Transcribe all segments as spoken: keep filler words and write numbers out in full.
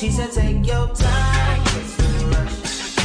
She said take your time. It's a rush.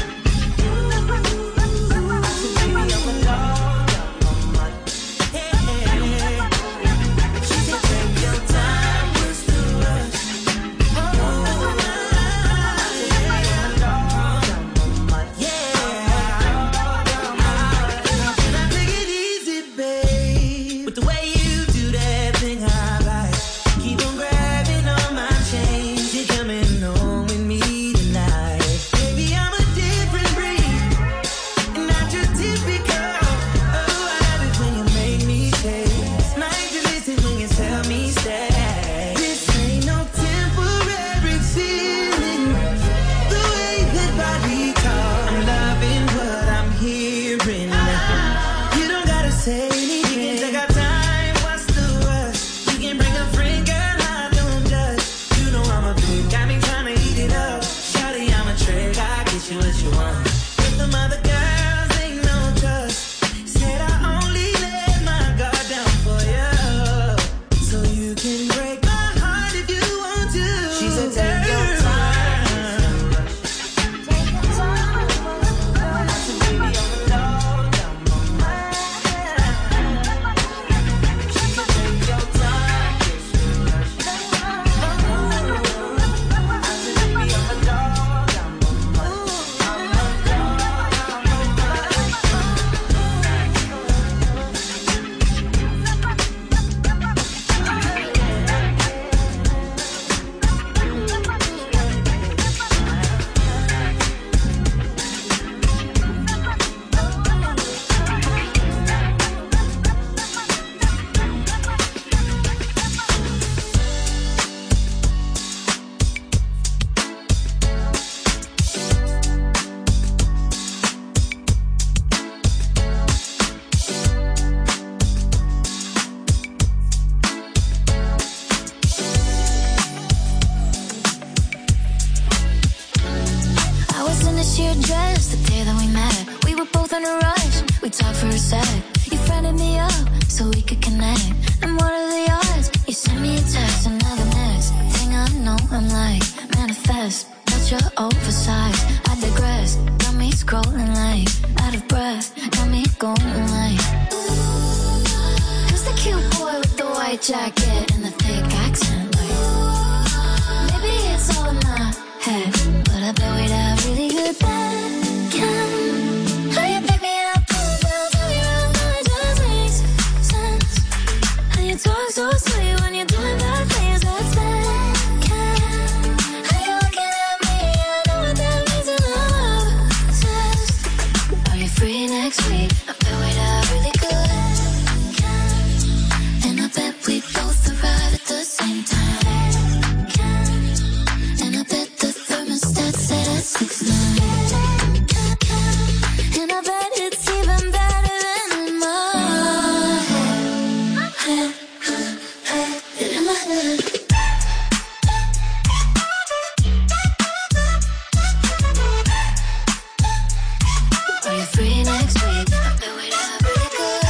I said baby I'm a dog, I'm a mutt. Yeah. She said take your time. What's the rush? Oh, I said baby I'm a dog, I'm a mutt. Yeah. Can I take it easy, babe? With the way you do that thing I like. Keep on grabbing on my chain. You're coming home with me tonight. Baby, I'm a different breed, and not your typical. Oh, I love it when you make me taste. Like to listen when you tell me stay. This ain't no temporary feeling. The way that body talk, I'm loving what I'm hearing. You don't gotta say anything. You can take our time. What's the rush? You can bring a friend, girl. I don't judge. You know I'm a pig. Got me tryna eat it up. Shawty, I'm a trick. I get you what you want. With them other girls, ain't no trust. Said I only let my guard down for you, so you can break my heart if you want to. She said take your time. Take your time. I said baby I'm a dog, I'm a mutt. She said take your time. It's a rush. I said baby I'm a dog, I'm a mutt. I'm a dog, I'm a mutt. I was in a sheer dress the day that we met. We were both in a rush. We talked for a sec. You friended me up so we could connect. And what are the odds? You sent me a text, and now the next thing I know, I'm like, manifest. Not your oversized. I digress. Got me scrolling like out of breath. Got me going like, who's the cute boy with the white jacket and the thick accent? Like, maybe it's all in my head, but I bet we'd have really good bacon. How you pick me up, pull down, tell me around, now it just makes sense. How you talk so sweet when you're doing bad things, that's bacon. How you looking at me, I know what that means, and I'm obsessed. Are you free next week? I bet we'd have really good bacon. And I bet we both arrive at the same time. And I bet the thermostat set at six nine. And I bet it's even better than in my head. Than in my head. Are you free next week? I bet we'd have really good.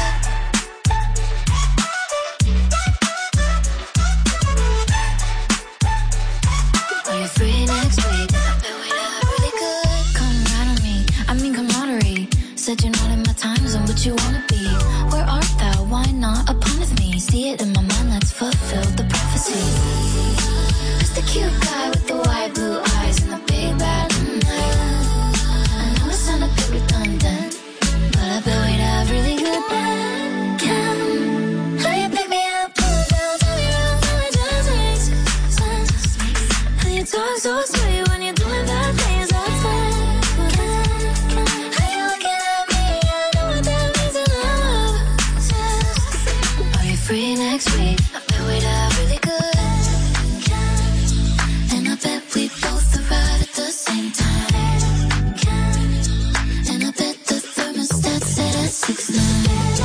Are you free next week? I bet we'd have really good. Come right on me, I mean camaraderie. Said you're not in my time zone, but you wanna be. Where art thou? Why not upon with me? See it in my mind, let's fulfill the prophecy. Who's the cute guy with the white blue eyes and the big bad night? I know it sound a bit redundant, but I bet we'd have really good bacon. How you pick me up, pull down, tell me around, now it just makes sense. How you talk so sweet when you're doing bad things, that's bacon. How you looking at me, I know what that means, and I'm obsessed. Are you free next week? I bet we'd have really good bacon. And I bet we both arrive at the same time. And I bet the thermostat set at six nine.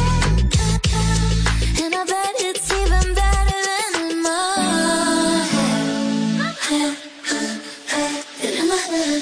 And I bet it's even better than in my head. Than in my head.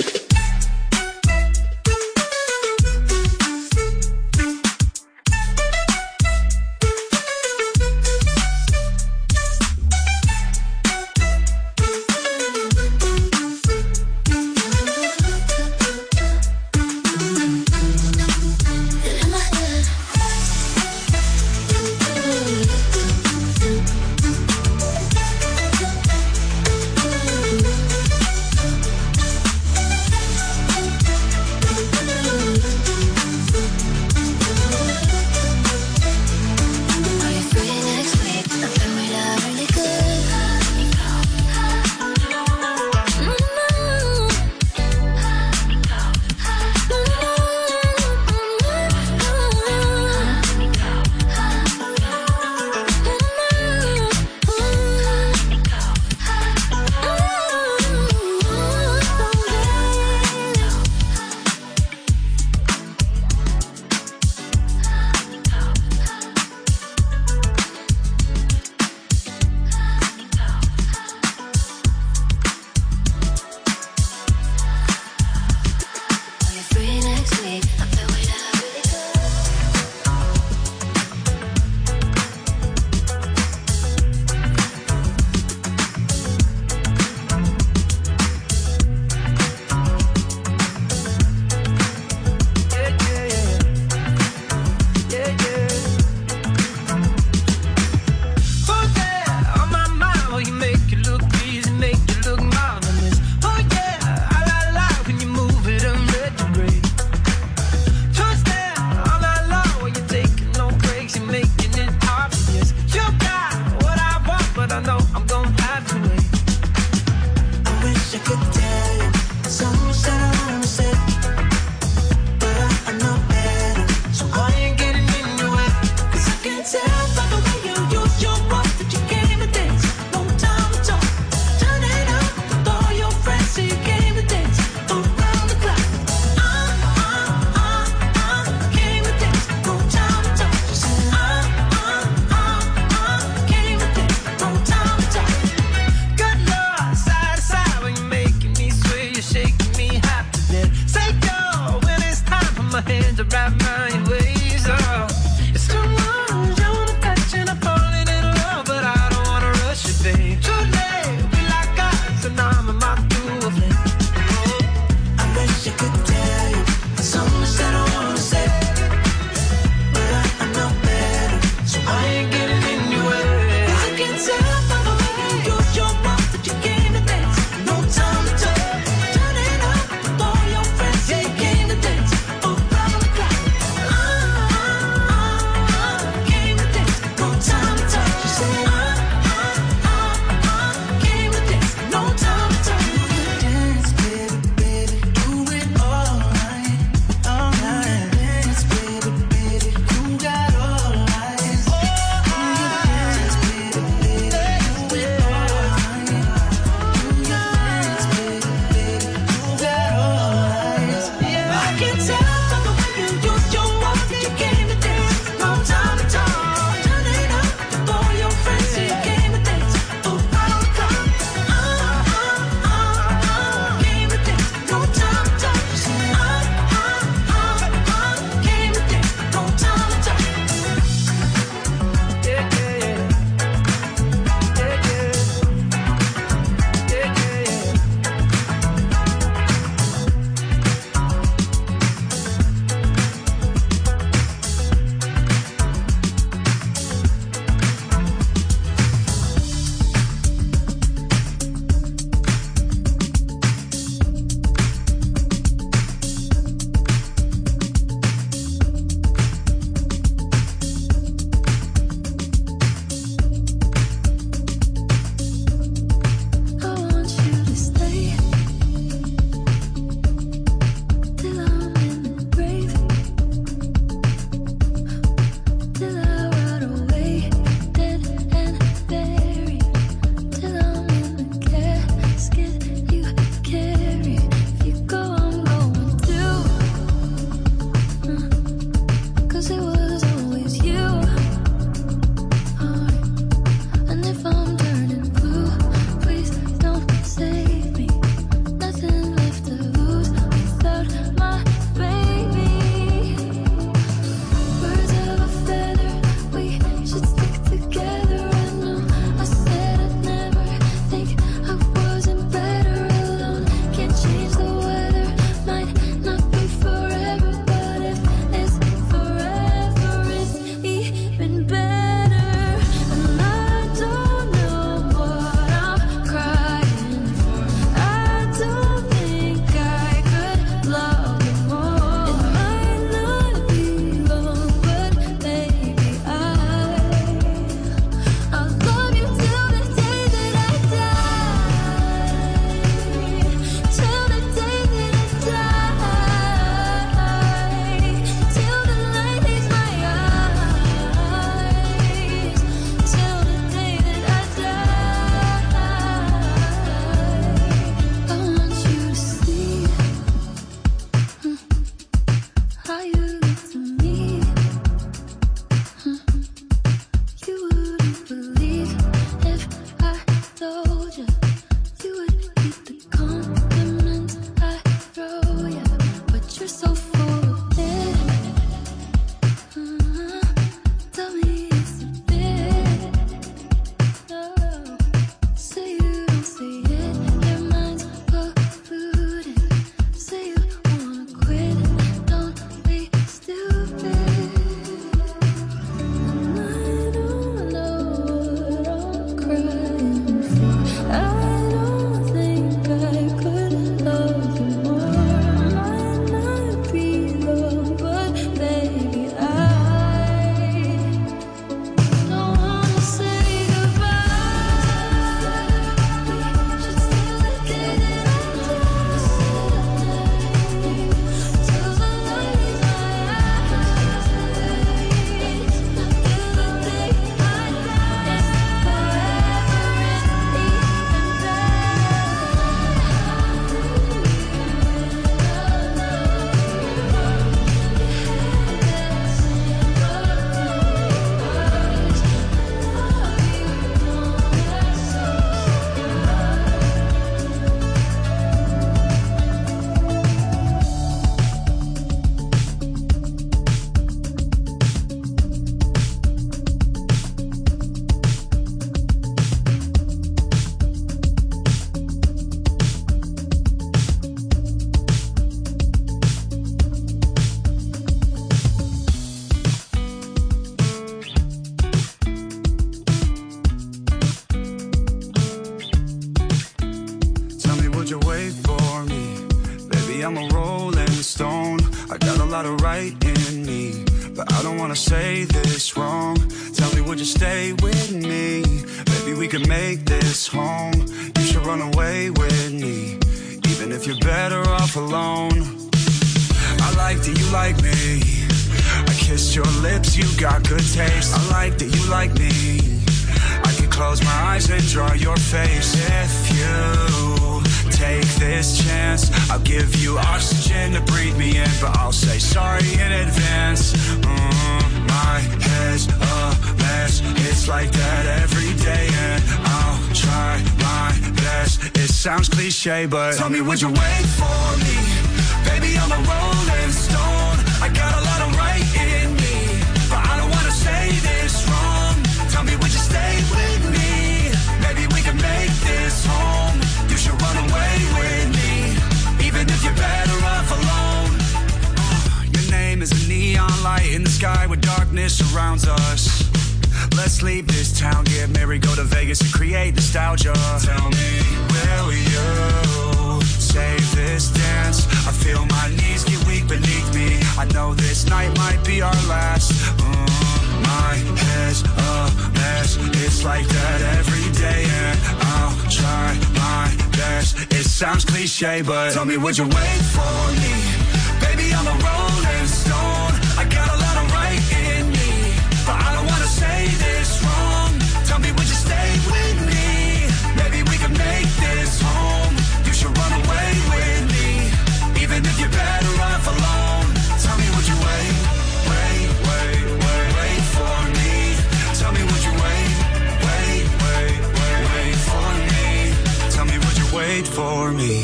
but I don't wanna say this wrong. Tell me, would you stay with me? Maybe we could make this home. You should run away with me, even if you're better off alone. I like that you like me. I kissed your lips, you got good taste. I like that you like me. I could close my eyes and draw your face. If you take this chance, I'll give you oxygen to breathe me in, but I'll say sorry in advance. Mm, my head's a mess. It's like that every day, and I'll try my best. It sounds cliche, but tell me, would you wait for me? Baby, I'm a rolling stone. I got a lot of right in me, but I don't wanna say this wrong. Tell me, would you stay with me? Maybe we can make this home. You should run away with me, even if you're better off alone. Your name is a neon light in the sky where darkness surrounds us. Let's leave this town, get married, go to Vegas and create nostalgia. Tell me, will you save this dance? I feel my knees get weak beneath me. I know this night might be our last. Mm, my head's a mess. It's like that every day, and I'll try my best. It sounds cliche, but tell me, would you wait for me? Baby, I'm a rolling stone. I got a lot of right in me, but I don't wanna say this wrong. Tell me, would you stay with me? Maybe we can make this home. You should run away with me, even if you're better off alone. Tell me, would you wait, wait, wait, wait, wait for me? Tell me, would you wait, wait, wait, wait, wait for me? Tell me, would you wait for me?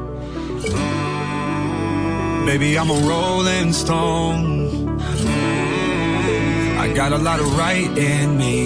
Mm, baby, I'm a rolling stone. Mm, I got a lot of right in me,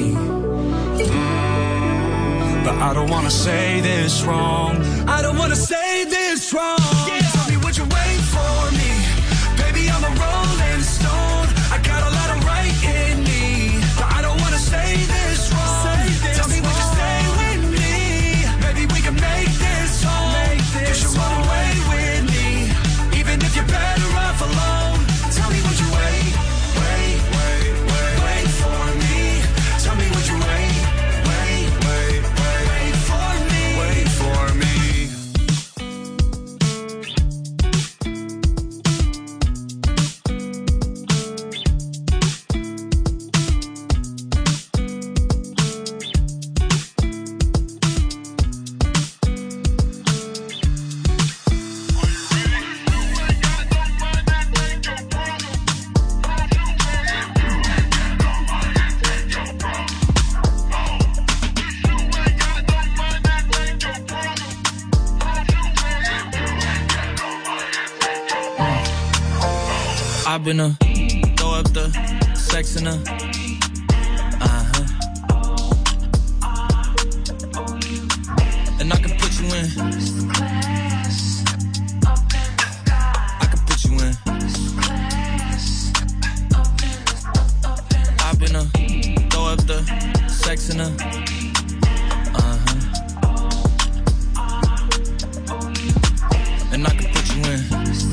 mm, but I don't wanna say this wrong. I don't wanna say this wrong. Yeah. Tell me, would you wait for me? Baby, I'm a rolling stone. I got a lot of right in me, but I don't wanna say this wrong. Say this Tell me, would you stay with me? Maybe we can make this home. Make this you should run away with me, even if you're better off alone. Tell me, would you wait, wait, wait, wait, wait for me? Tell me, would you wait, wait, wait, wait, wait for me? Wait for me. I've been a throw up the sex in a uh-huh. And I can put you in. I can put you in. I've been a throw up the sex in a uh-huh. And I can put you in.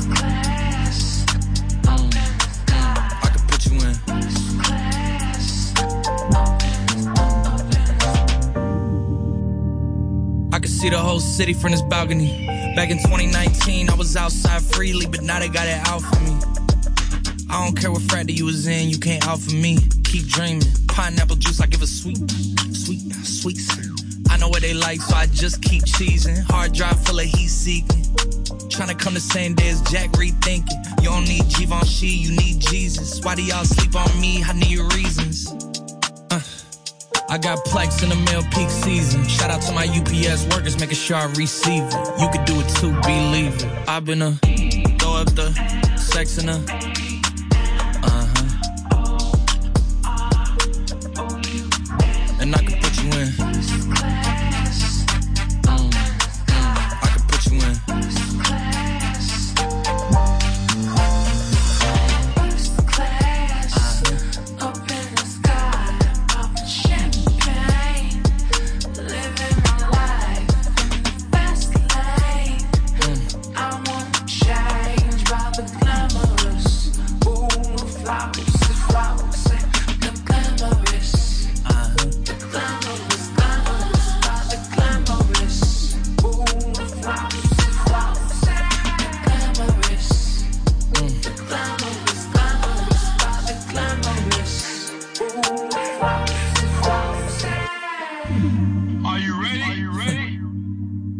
See the whole city from this balcony. Back in twenty nineteen, I was outside freely, but now they got it out for me. I don't care what frat you was in, you can't out for me. Keep dreaming. Pineapple juice, I give a sweet, sweet, sweet. I know what they like, so I just keep cheesing. Hard drive full of heat seeking. Trying to come the same day as Jack rethinking. You don't need Givenchy, you need Jesus. Why do y'all sleep on me? I need reasons. Uh. I got plex in the mail peak season. Shout out to my U P S workers, making sure I receive it. You could do it too, believe it. I've been a throw up the sex in a uh-huh. And I can put you in. Mm. I can put you in.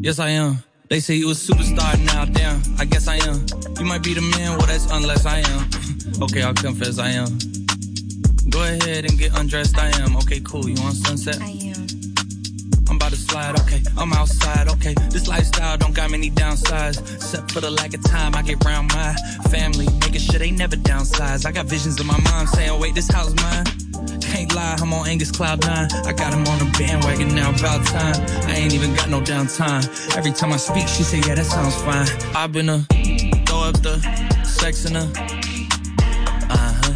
Yes, I am. They say you a superstar now, damn, I guess I am. You might be the man, well, that's unless I am. Okay, I'll confess I am. Go ahead and get undressed, I am. Okay, cool, you want sunset? I am. I'm about to slide, okay, I'm outside, okay. This lifestyle don't got many downsides. Except for the lack of time I get around my family, making sure they never downsize. I got visions of my mom saying, wait, this house mine. Can't lie, I'm on Angus Cloud nine. I got him on the bandwagon now, about time. I ain't even got no downtime. Every time I speak, she say, yeah, that sounds fine. I've been a throw up the sex in her. Uh-huh.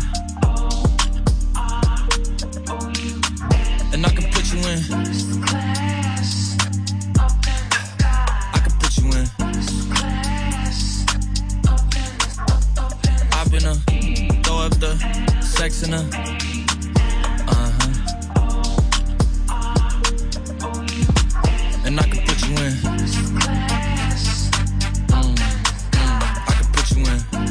And I can put you in. I can put you in. I've been a throw up the sex in her. And I can put you in. Mm, mm, I can put you in.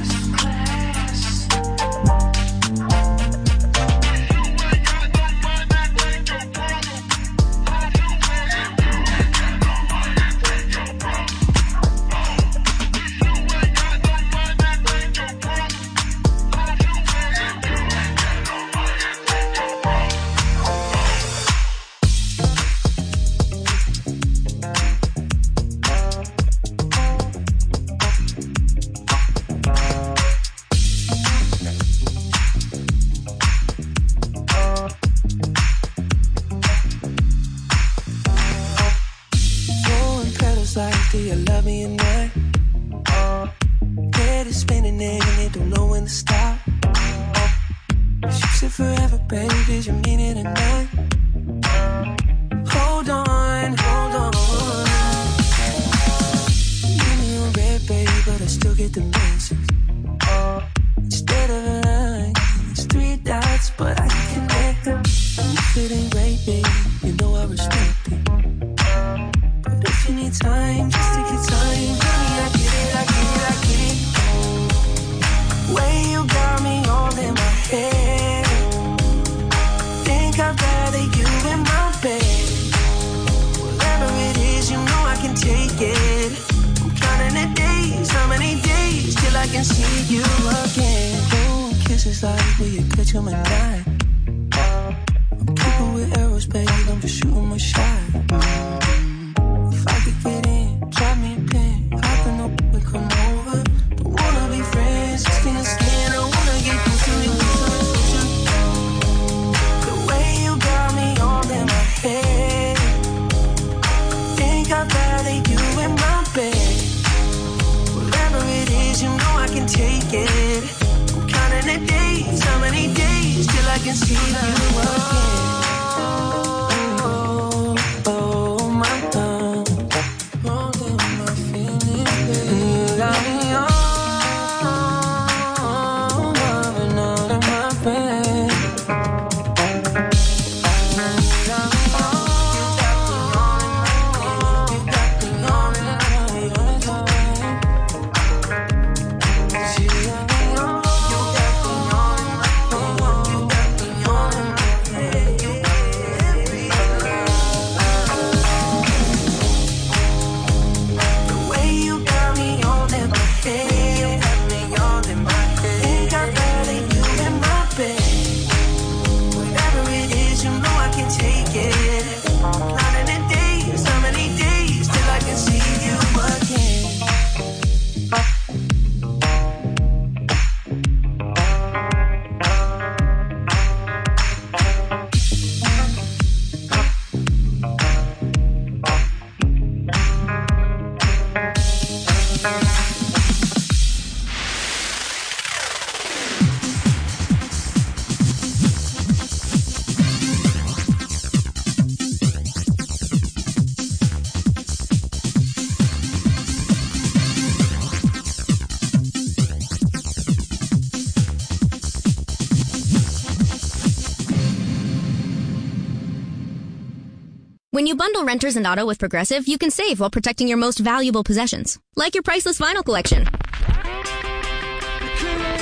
When you bundle renters and auto with Progressive, you can save while protecting your most valuable possessions, like your priceless vinyl collection.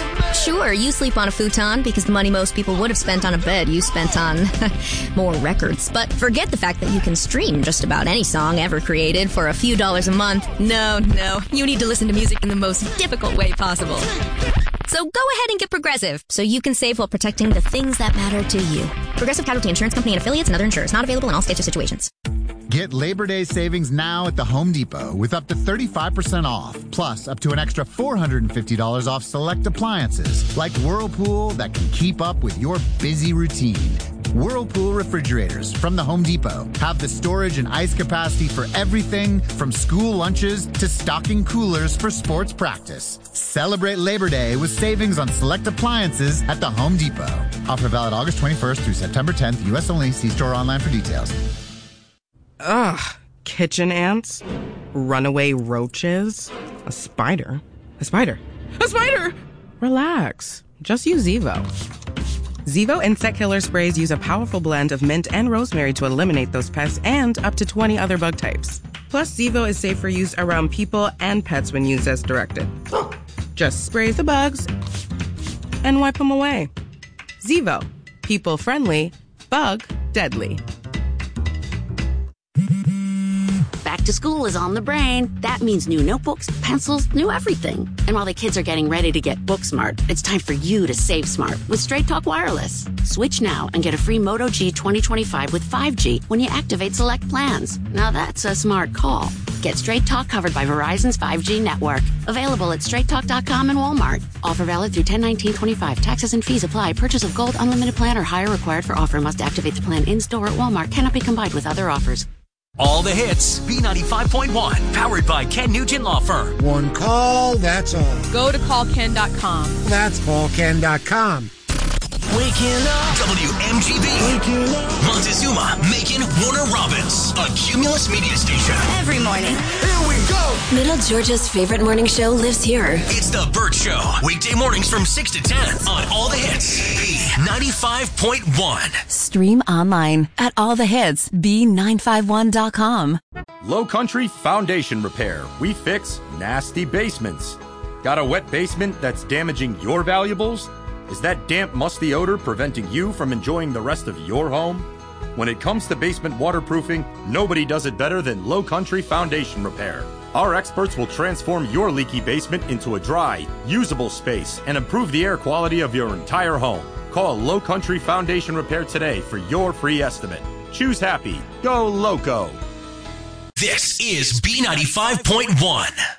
Sure, you sleep on a futon because the money most people would have spent on a bed you spent on more records. But forget the fact that you can stream just about any song ever created for a few dollars a month. No, no, you need to listen to music in the most difficult way possible. So go ahead and get Progressive so you can save while protecting the things that matter to you. Progressive Casualty Insurance Company and affiliates and other insurers. Not available in all states or situations. Get Labor Day savings now at the Home Depot with up to thirty-five percent off, plus up to an extra four hundred fifty dollars off select appliances like Whirlpool that can keep up with your busy routine. Whirlpool refrigerators from the Home Depot have the storage and ice capacity for everything from school lunches to stocking coolers for sports practice. Celebrate Labor Day with savings on select appliances at the Home Depot. Offer valid August twenty-first through September tenth, U S only. See store online for details. Ugh, kitchen ants, runaway roaches, a spider, a spider, a spider! Relax, just use Zevo. Zevo insect killer sprays use a powerful blend of mint and rosemary to eliminate those pests and up to twenty other bug types. Plus, Zevo is safe for use around people and pets when used as directed. Just spray the bugs and wipe them away. Zevo, people friendly, bug deadly. Back to school is on the brain. That means new notebooks, pencils, new everything. And while the kids are getting ready to get book smart, it's time for you to save smart with Straight Talk Wireless. Switch now and get a free Moto G twenty twenty-five with five G when you activate select plans. Now that's a smart call. Get Straight Talk covered by Verizon's five G network. Available at straight talk dot com and Walmart. Offer valid through ten nineteen twenty-five. Taxes and fees apply. Purchase of gold unlimited plan or higher required for offer. Must activate the plan in-store at Walmart. Cannot be combined with other offers. All the hits, B ninety-five point one, powered by Ken Nugent Law Firm. One call, that's all. Go to call ken dot com. That's call ken dot com. Waking up. W M G B. Waking up. Montezuma, Macon, Warner Robins. A Cumulus media station. Every morning. Here we go. Middle Georgia's favorite morning show lives here. It's The Burt Show. Weekday mornings from six to ten on All the Hits. B ninety-five point one. Stream online at all the hits b nine five one dot com. Low Country Foundation Repair. We fix nasty basements. Got a wet basement that's damaging your valuables? Is that damp, musty odor preventing you from enjoying the rest of your home? When it comes to basement waterproofing, nobody does it better than Low Country Foundation Repair. Our experts will transform your leaky basement into a dry, usable space and improve the air quality of your entire home. Call Low Country Foundation Repair today for your free estimate. Choose happy. Go Loco. This is B ninety-five point one.